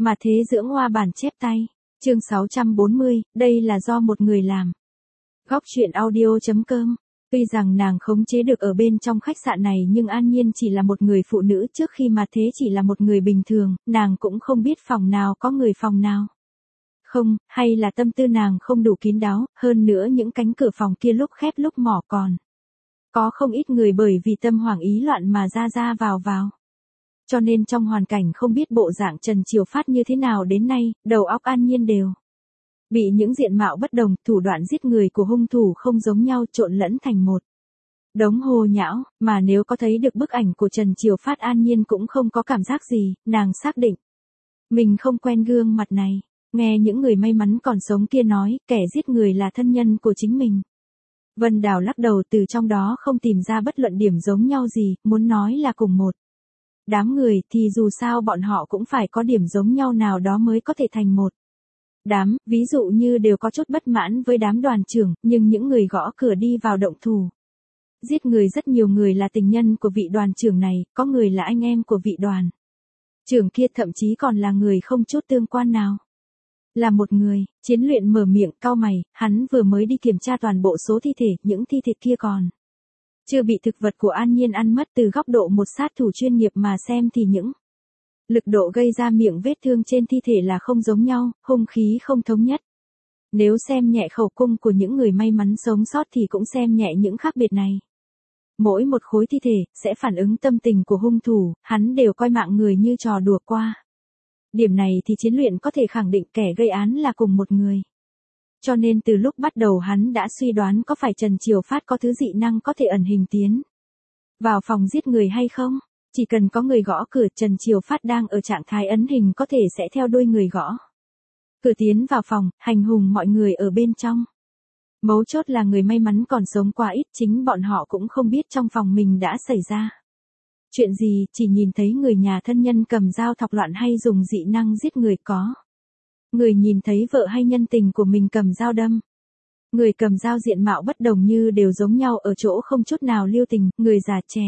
Mà thế dưỡng hoa bản chép tay. Chương 640, đây là do một người làm. Góc truyện audio.com. Tuy rằng nàng khống chế được ở bên trong khách sạn này nhưng An Nhiên chỉ là một người phụ nữ trước khi mà thế chỉ là một người bình thường, nàng cũng không biết phòng nào có người phòng nào. Không, hay là tâm tư nàng không đủ kín đáo, hơn nữa những cánh cửa phòng kia lúc khép lúc mở còn. Có không ít người bởi vì tâm hoảng ý loạn mà ra vào. Cho nên trong hoàn cảnh không biết bộ dạng Trần Triều Phát như thế nào đến nay, đầu óc An Nhiên đều bị những diện mạo bất đồng, thủ đoạn giết người của hung thủ không giống nhau trộn lẫn thành một đống hồ nhão, mà nếu có thấy được bức ảnh của Trần Triều Phát An Nhiên cũng không có cảm giác gì, nàng xác định mình không quen gương mặt này. Nghe những người may mắn còn sống kia nói, kẻ giết người là thân nhân của chính mình. Vân Đào lắc đầu, từ trong đó không tìm ra bất luận điểm giống nhau gì, muốn nói là cùng một đám người thì dù sao bọn họ cũng phải có điểm giống nhau nào đó mới có thể thành một đám, ví dụ như đều có chút bất mãn với đám đoàn trưởng, nhưng những người gõ cửa đi vào động thủ giết người rất nhiều người là tình nhân của vị đoàn trưởng này, có người là anh em của vị đoàn trưởng kia, thậm chí còn là người không chút tương quan nào. Là một người, Chiến Luyện mở miệng cau mày, hắn vừa mới đi kiểm tra toàn bộ số thi thể, những thi thể kia còn chưa bị thực vật của An Nhiên ăn mất. Từ góc độ một sát thủ chuyên nghiệp mà xem thì những lực độ gây ra miệng vết thương trên thi thể là không giống nhau, hung khí không thống nhất. Nếu xem nhẹ khẩu cung của những người may mắn sống sót thì cũng xem nhẹ những khác biệt này. Mỗi một khối thi thể sẽ phản ứng tâm tình của hung thủ, hắn đều coi mạng người như trò đùa qua. Điểm này thì Chiến Luyện có thể khẳng định kẻ gây án là cùng một người. Cho nên từ lúc bắt đầu hắn đã suy đoán có phải Trần Triều Phát có thứ dị năng có thể ẩn hình tiến vào phòng giết người hay không. Chỉ cần có người gõ cửa, Trần Triều Phát đang ở trạng thái ẩn hình có thể sẽ theo đuôi người gõ cửa tiến vào phòng, hành hùng mọi người ở bên trong. Mấu chốt là người may mắn còn sống quá ít, chính bọn họ cũng không biết trong phòng mình đã xảy ra chuyện gì, chỉ nhìn thấy người nhà thân nhân cầm dao thọc loạn hay dùng dị năng giết người, có người nhìn thấy vợ hay nhân tình của mình cầm dao đâm. Người cầm dao diện mạo bất đồng như đều giống nhau ở chỗ không chút nào lưu tình, người già trẻ,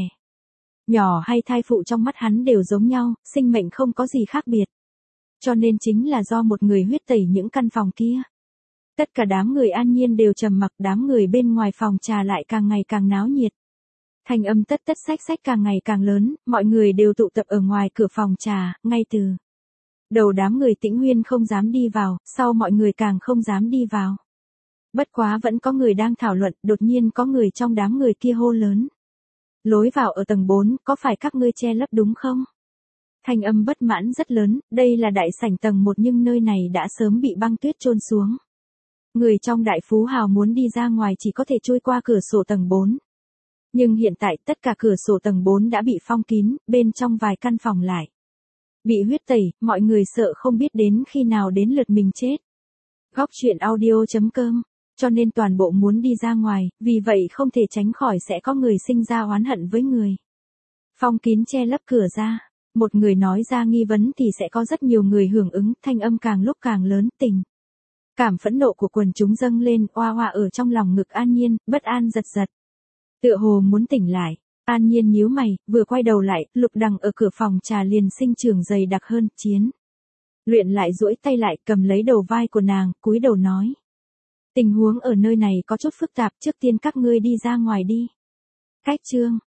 nhỏ hay thai phụ trong mắt hắn đều giống nhau, sinh mệnh không có gì khác biệt. Cho nên chính là do một người huyết tẩy những căn phòng kia. Tất cả đám người An Nhiên đều trầm mặc, đám người bên ngoài phòng trà lại càng ngày càng náo nhiệt. Thanh âm tất xách càng ngày càng lớn, mọi người đều tụ tập ở ngoài cửa phòng trà, ngay từ đầu đám người Tĩnh Huyên không dám đi vào, sau mọi người càng không dám đi vào. Bất quá vẫn có người đang thảo luận, đột nhiên có người trong đám người kia hô lớn. Lối vào ở tầng 4, có phải các ngươi che lấp đúng không? Thanh âm bất mãn rất lớn, đây là đại sảnh tầng 1 nhưng nơi này đã sớm bị băng tuyết chôn xuống. Người trong đại phú hào muốn đi ra ngoài chỉ có thể trôi qua cửa sổ tầng 4. Nhưng hiện tại tất cả cửa sổ tầng 4 đã bị phong kín, bên trong vài căn phòng lại bị huyết tẩy, mọi người sợ không biết đến khi nào đến lượt mình chết. Góc truyện audio.com. Cho nên toàn bộ muốn đi ra ngoài, vì vậy không thể tránh khỏi sẽ có người sinh ra oán hận với người phong kín che lấp cửa ra. Một người nói ra nghi vấn thì sẽ có rất nhiều người hưởng ứng, thanh âm càng lúc càng lớn, tình cảm phẫn nộ của quần chúng dâng lên, oa oa ở trong lòng ngực An Nhiên, bất an giật. Tựa hồ muốn tỉnh lại. An Nhiên nhíu mày, vừa quay đầu lại, Lục Đằng ở cửa phòng trà liền sinh trưởng dày đặc hơn. Chiến Luyện lại duỗi tay lại, cầm lấy đầu vai của nàng, cúi đầu nói. Tình huống ở nơi này có chút phức tạp, trước tiên các ngươi đi ra ngoài đi. Cách chương